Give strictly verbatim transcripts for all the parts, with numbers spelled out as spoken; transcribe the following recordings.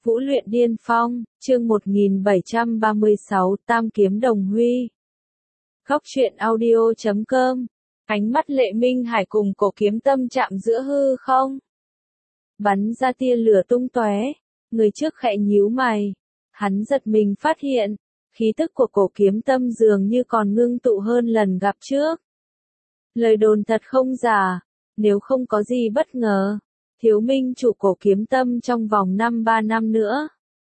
Vũ luyện điên phong, chương một nghìn bảy trăm ba mươi sáu, Tam kiếm đồng huy. Góc truyện audio chấm com. Ánh mắt Lệ Minh Hải cùng Cổ Kiếm Tâm chạm giữa hư không, bắn ra tia lửa tung tóe. Người trước khẽ nhíu mày, hắn giật mình phát hiện, khí tức của Cổ Kiếm Tâm dường như còn ngưng tụ hơn lần gặp trước. Lời đồn thật không giả, nếu không có gì bất ngờ, Thiếu Minh chủ Cổ Kiếm Tâm trong vòng năm ba năm nữa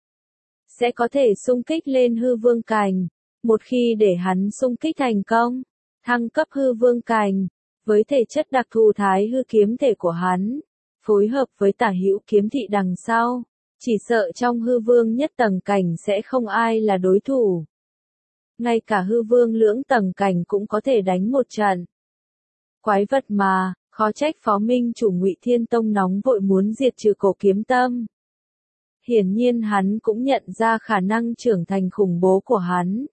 sẽ có thể xung kích lên hư vương cảnh. Một khi để hắn xung kích thành công, thăng cấp hư vương cảnh, với thể chất đặc thù thái hư kiếm thể của hắn, phối hợp với tả hữu kiếm thị đằng sau, chỉ sợ trong hư vương nhất tầng cảnh sẽ không ai là đối thủ. Ngay cả hư vương lưỡng tầng cảnh cũng có thể đánh một trận. Quái vật mà, khó trách Phó Minh chủ Ngụy Thiên Tông nóng vội muốn diệt trừ Cổ Kiếm Tâm. Hiển nhiên hắn cũng nhận ra khả năng trưởng thành khủng bố của hắn.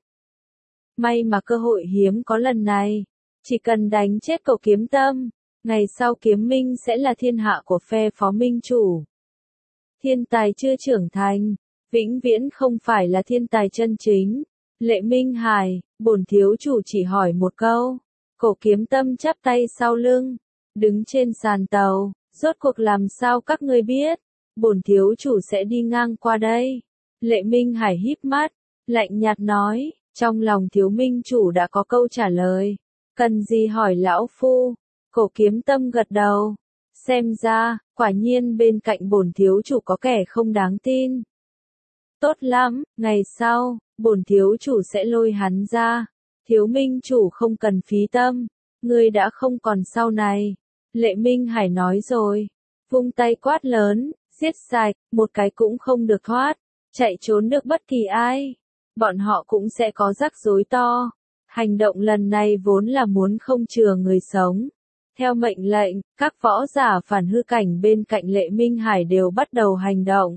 May mà cơ hội hiếm có lần này, chỉ cần đánh chết Cổ Kiếm Tâm, ngày sau kiếm minh sẽ là thiên hạ của phe Phó Minh chủ. Thiên tài chưa trưởng thành, vĩnh viễn không phải là thiên tài chân chính. Lệ Minh Hải, bổn thiếu chủ chỉ hỏi một câu. Cổ Kiếm Tâm chắp tay sau lưng, đứng trên sàn tàu, rốt cuộc làm sao các ngươi biết, bổn thiếu chủ sẽ đi ngang qua đây. Lệ Minh Hải híp mắt, lạnh nhạt nói, trong lòng Thiếu Minh chủ đã có câu trả lời, cần gì hỏi lão phu. Cổ Kiếm Tâm gật đầu, xem ra, quả nhiên bên cạnh bổn thiếu chủ có kẻ không đáng tin. Tốt lắm, ngày sau, bổn thiếu chủ sẽ lôi hắn ra. Thiếu Minh chủ không cần phí tâm, ngươi đã không còn sau này. Lệ Minh Hải nói rồi, vung tay quát lớn, giết sạch, một cái cũng không được thoát, chạy trốn được bất kỳ ai. Bọn họ cũng sẽ có rắc rối to. Hành động lần này vốn là muốn không chừa người sống. Theo mệnh lệnh, các võ giả phản hư cảnh bên cạnh Lệ Minh Hải đều bắt đầu hành động.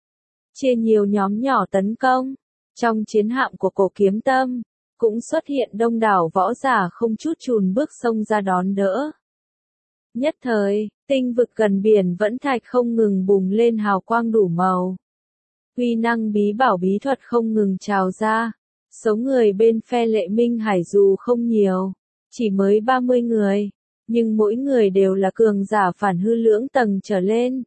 Chia nhiều nhóm nhỏ tấn công. Trong chiến hạm của Cổ Kiếm Tâm, cũng xuất hiện đông đảo võ giả không chút chùn bước xông ra đón đỡ. Nhất thời, tinh vực gần biển vẫn thạch không ngừng bùng lên hào quang đủ màu. Uy năng bí bảo bí thuật không ngừng trào ra. Số người bên phe Lệ Minh Hải dù không nhiều, chỉ mới ba mươi người, nhưng mỗi người đều là cường giả phản hư lưỡng tầng trở lên.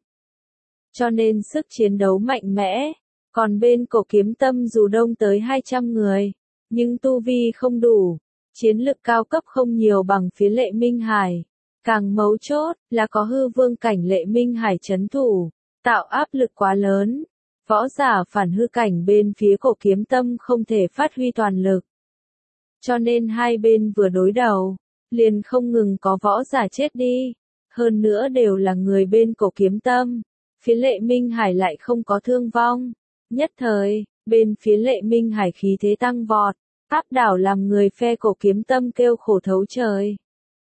Cho nên sức chiến đấu mạnh mẽ, còn bên Cổ Kiếm Tâm dù đông tới hai trăm người, nhưng tu vi không đủ, chiến lực cao cấp không nhiều bằng phía Lệ Minh Hải. Càng mấu chốt là có hư vương cảnh Lệ Minh Hải trấn thủ, tạo áp lực quá lớn. Võ giả phản hư cảnh bên phía Cổ Kiếm Tâm không thể phát huy toàn lực. Cho nên hai bên vừa đối đầu, liền không ngừng có võ giả chết đi. Hơn nữa đều là người bên Cổ Kiếm Tâm. Phía Lệ Minh Hải lại không có thương vong. Nhất thời, bên phía Lệ Minh Hải khí thế tăng vọt, áp đảo làm người phe Cổ Kiếm Tâm kêu khổ thấu trời.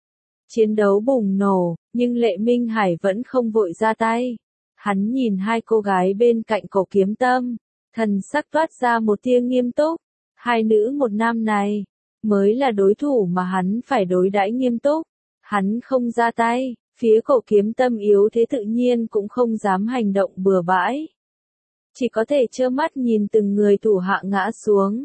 Chiến đấu bùng nổ, nhưng Lệ Minh Hải vẫn không vội ra tay. Hắn nhìn hai cô gái bên cạnh Cổ Kiếm Tâm, thần sắc toát ra một tia nghiêm túc. Hai nữ một nam này, mới là đối thủ mà hắn phải đối đãi nghiêm túc. Hắn không ra tay, phía Cổ Kiếm Tâm yếu thế tự nhiên cũng không dám hành động bừa bãi. Chỉ có thể trơ mắt nhìn từng người thủ hạ ngã xuống.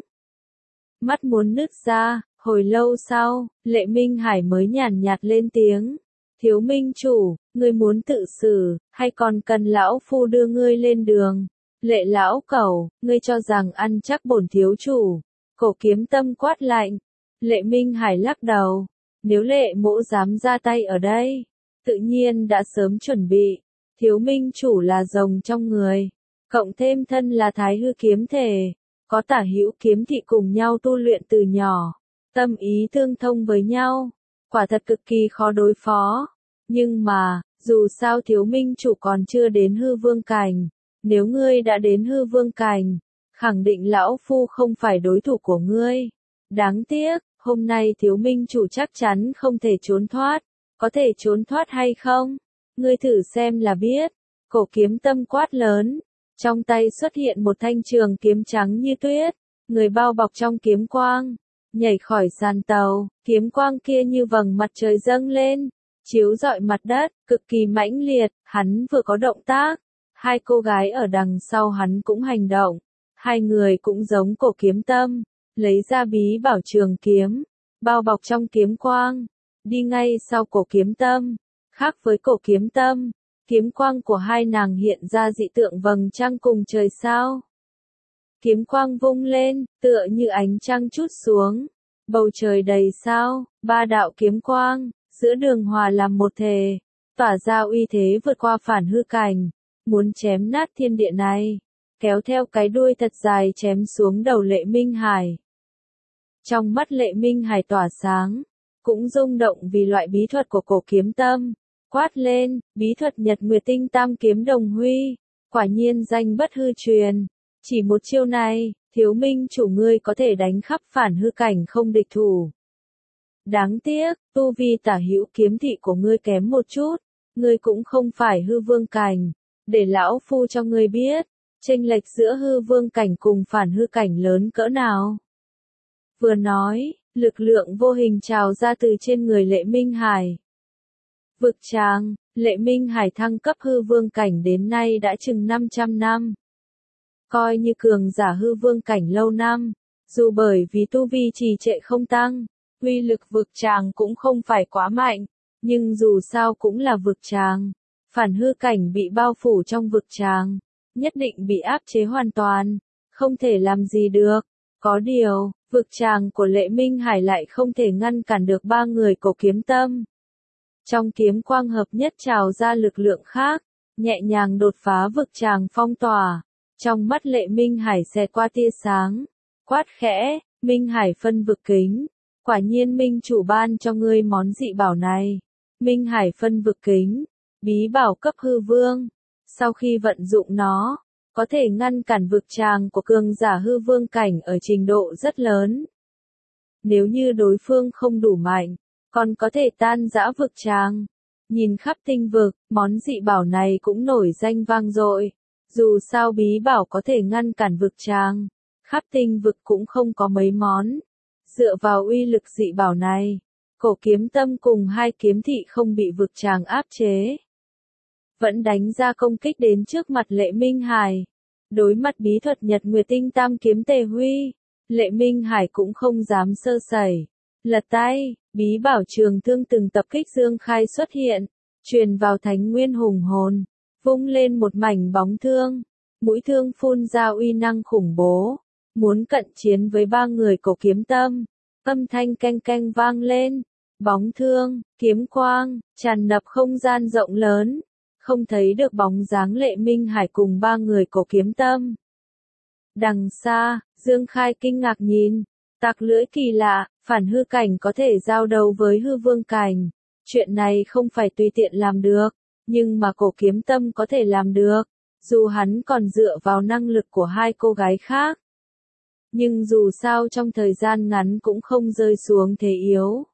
Mắt muốn nứt ra, hồi lâu sau, Lệ Minh Hải mới nhàn nhạt lên tiếng. Thiếu Minh chủ, ngươi muốn tự xử, hay còn cần lão phu đưa ngươi lên đường? Lệ lão cẩu, ngươi cho rằng ăn chắc bổn thiếu chủ. Cổ Kiếm Tâm quát lạnh. Lệ Minh Hải lắc đầu. Nếu Lệ mỗ dám ra tay ở đây, tự nhiên đã sớm chuẩn bị. Thiếu Minh chủ là rồng trong người, cộng thêm thân là thái hư kiếm thể, có tả hữu kiếm thị cùng nhau tu luyện từ nhỏ, tâm ý tương thông với nhau, quả thật cực kỳ khó đối phó. Nhưng mà, dù sao Thiếu Minh chủ còn chưa đến hư vương cảnh, nếu ngươi đã đến hư vương cảnh, khẳng định lão phu không phải đối thủ của ngươi. Đáng tiếc, hôm nay Thiếu Minh chủ chắc chắn không thể trốn thoát. Có thể trốn thoát hay không? Ngươi thử xem là biết. Cổ Kiếm Tâm quát lớn, trong tay xuất hiện một thanh trường kiếm trắng như tuyết, người bao bọc trong kiếm quang, nhảy khỏi sàn tàu, kiếm quang kia như vầng mặt trời dâng lên, chiếu rọi mặt đất, cực kỳ mãnh liệt. Hắn vừa có động tác, Hai cô gái ở đằng sau hắn cũng hành động. Hai người cũng giống Cổ Kiếm Tâm, lấy ra bí bảo trường kiếm, bao bọc trong kiếm quang, đi ngay sau Cổ Kiếm Tâm. Khác với Cổ Kiếm Tâm, kiếm quang của hai nàng hiện ra dị tượng vầng trăng cùng trời sao. Kiếm quang vung lên, tựa như ánh trăng trút xuống, bầu trời đầy sao, ba đạo kiếm quang, giữa đường hòa làm một thể, tỏa ra uy thế vượt qua phản hư cảnh, muốn chém nát thiên địa này, kéo theo cái đuôi thật dài chém xuống đầu Lệ Minh Hải. Trong mắt Lệ Minh Hải tỏa sáng, cũng rung động vì loại bí thuật của Cổ Kiếm Tâm, quát lên, bí thuật Nhật Nguyệt Tinh Tam Kiếm Đồng Huy, quả nhiên danh bất hư truyền, chỉ một chiêu này, Thiếu Minh chủ ngươi có thể đánh khắp phản hư cảnh không địch thủ. Đáng tiếc, tu vi tả hữu kiếm thị của ngươi kém một chút, ngươi cũng không phải hư vương cảnh, để lão phu cho ngươi biết, chênh lệch giữa hư vương cảnh cùng phản hư cảnh lớn cỡ nào. Vừa nói, lực lượng vô hình trào ra từ trên người Lệ Minh Hải. Vực tràng, Lệ Minh Hải thăng cấp hư vương cảnh đến nay đã chừng năm trăm năm. Coi như cường giả hư vương cảnh lâu năm, dù bởi vì tu vi trì trệ không tăng, uy lực vực tràng cũng không phải quá mạnh, nhưng dù sao cũng là vực tràng. Phản hư cảnh bị bao phủ trong vực tràng, nhất định bị áp chế hoàn toàn, không thể làm gì được. Có điều, vực tràng của Lệ Minh Hải lại không thể ngăn cản được ba người Cổ Kiếm Tâm. Trong kiếm quang hợp nhất trào ra lực lượng khác, nhẹ nhàng đột phá vực tràng phong tỏa. Trong mắt Lệ Minh Hải xẹt qua tia sáng, quát khẽ, Minh Hải phân vực kính, quả nhiên Minh chủ ban cho ngươi món dị bảo này. Minh Hải phân vực kính, bí bảo cấp hư vương, sau khi vận dụng nó, có thể ngăn cản vực tràng của cường giả hư vương cảnh ở trình độ rất lớn. Nếu như đối phương không đủ mạnh, còn có thể tan rã vực tràng. Nhìn khắp tinh vực, món dị bảo này cũng nổi danh vang dội. Dù sao bí bảo có thể ngăn cản vực tràng, khắp tinh vực cũng không có mấy món. Dựa vào uy lực dị bảo này, Cổ Kiếm Tâm cùng hai kiếm thị không bị vực tràng áp chế. Vẫn đánh ra công kích đến trước mặt Lệ Minh Hải. Đối mặt bí thuật Nhật Nguyệt Tinh Tam Kiếm Tề Huy, Lệ Minh Hải cũng không dám sơ sẩy. Lật tay, bí bảo trường thương từng tập kích Dương Khai xuất hiện, truyền vào Thánh Nguyên hùng hồn. Vung lên một mảnh bóng thương, mũi thương phun ra uy năng khủng bố, muốn cận chiến với ba người Cổ Kiếm Tâm. Âm thanh canh canh vang lên, bóng thương, kiếm quang, tràn ngập không gian rộng lớn, không thấy được bóng dáng Lệ Minh Hải cùng ba người Cổ Kiếm Tâm. Đằng xa, Dương Khai kinh ngạc nhìn, tặc lưỡi kỳ lạ, phản hư cảnh có thể giao đấu với hư vương cảnh, chuyện này không phải tùy tiện làm được. Nhưng mà Cổ Kiếm Tâm có thể làm được, dù hắn còn dựa vào năng lực của hai cô gái khác. Nhưng dù sao trong thời gian ngắn cũng không rơi xuống thế yếu.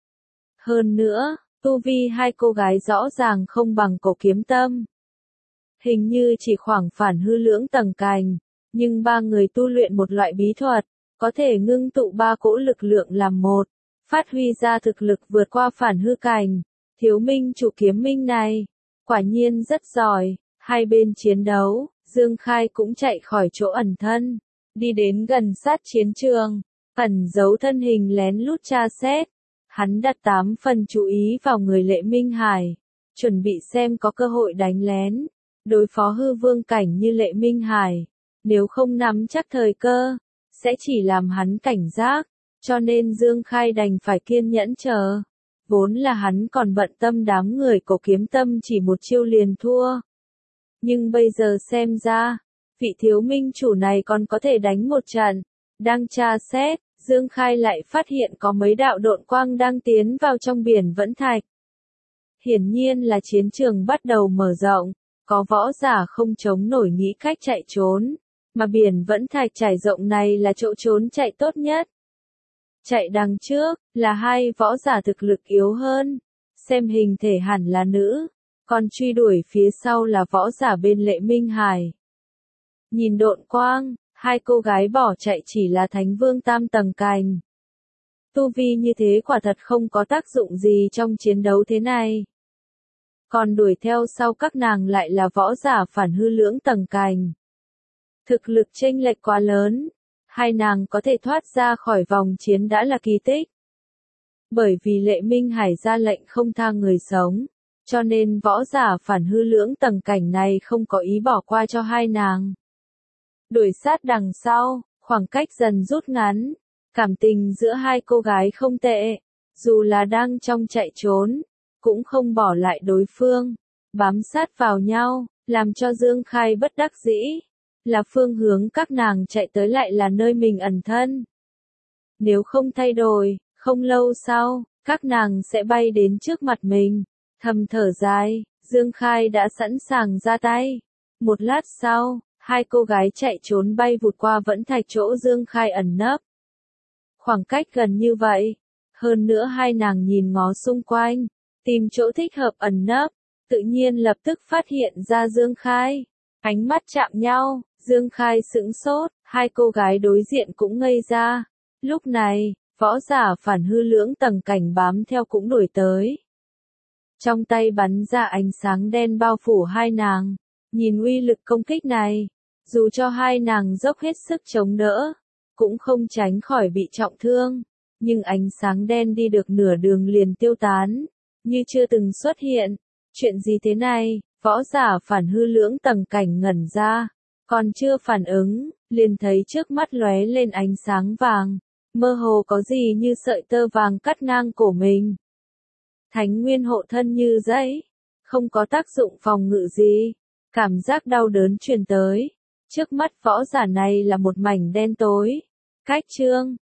Hơn nữa, tu vi hai cô gái rõ ràng không bằng Cổ Kiếm Tâm. Hình như chỉ khoảng phản hư lưỡng tầng cảnh, nhưng ba người tu luyện một loại bí thuật, có thể ngưng tụ ba cỗ lực lượng làm một, phát huy ra thực lực vượt qua phản hư cảnh. Thiếu Minh chủ kiếm minh này, quả nhiên rất giỏi. Hai bên chiến đấu, Dương Khai cũng chạy khỏi chỗ ẩn thân, đi đến gần sát chiến trường, ẩn giấu thân hình lén lút tra xét. Hắn đặt tám phần chú ý vào người Lệ Minh Hải, chuẩn bị xem có cơ hội đánh lén, đối phó hư vương cảnh như Lệ Minh Hải. Nếu không nắm chắc thời cơ, sẽ chỉ làm hắn cảnh giác, cho nên Dương Khai đành phải kiên nhẫn chờ. Vốn là hắn còn bận tâm đám người Cổ Kiếm Tâm chỉ một chiêu liền thua. Nhưng bây giờ xem ra, vị thiếu minh chủ này còn có thể đánh một trận. Đang tra xét, Dương Khai lại phát hiện có mấy đạo độn quang đang tiến vào trong biển vẫn thạch. Hiển nhiên là chiến trường bắt đầu mở rộng, có võ giả không chống nổi nghĩ cách chạy trốn, mà biển vẫn thạch trải rộng này là chỗ trốn chạy tốt nhất. Chạy đằng trước, là hai võ giả thực lực yếu hơn, xem hình thể hẳn là nữ, còn truy đuổi phía sau là võ giả bên Lệ Minh Hải. Nhìn độn quang, hai cô gái bỏ chạy chỉ là Thánh Vương tam tầng cảnh. Tu vi như thế quả thật không có tác dụng gì trong chiến đấu thế này. còn đuổi theo sau các nàng lại là võ giả phản hư lưỡng tầng cảnh. Thực lực chênh lệch quá lớn, hai nàng có thể thoát ra khỏi vòng chiến đã là kỳ tích. Bởi vì Lệ Minh Hải ra lệnh không tha người sống, cho nên võ giả phản hư lưỡng tầng cảnh này không có ý bỏ qua cho hai nàng. Đuổi sát đằng sau, khoảng cách dần rút ngắn, cảm tình giữa hai cô gái không tệ, dù là đang trong chạy trốn, cũng không bỏ lại đối phương, bám sát vào nhau, làm cho Dương Khai bất đắc dĩ, là phương hướng các nàng chạy tới lại là nơi mình ẩn thân. Nếu không thay đổi, không lâu sau, các nàng sẽ bay đến trước mặt mình. Thầm thở dài, Dương Khai đã sẵn sàng ra tay. Một lát sau, hai cô gái chạy trốn bay vụt qua vẫn thạch chỗ Dương Khai ẩn nấp. Khoảng cách gần như vậy, hơn nữa hai nàng nhìn ngó xung quanh, tìm chỗ thích hợp ẩn nấp, tự nhiên lập tức phát hiện ra Dương Khai. Ánh mắt chạm nhau, Dương Khai sững sốt, hai cô gái đối diện cũng ngây ra. Lúc này, võ giả phản hư lưỡng tầng cảnh bám theo cũng đuổi tới. Trong tay bắn ra ánh sáng đen bao phủ hai nàng, nhìn uy lực công kích này, dù cho hai nàng dốc hết sức chống đỡ, cũng không tránh khỏi bị trọng thương, nhưng ánh sáng đen đi được nửa đường liền tiêu tán, như chưa từng xuất hiện. Chuyện gì thế này? Võ giả phản hư lưỡng tầng cảnh ngẩn ra, còn chưa phản ứng, liền thấy trước mắt lóe lên ánh sáng vàng, mơ hồ có gì như sợi tơ vàng cắt ngang cổ mình. Thánh nguyên hộ thân như dãy, không có tác dụng phòng ngự gì, cảm giác đau đớn truyền tới. Trước mắt võ giả này là một mảnh đen tối. Cách chương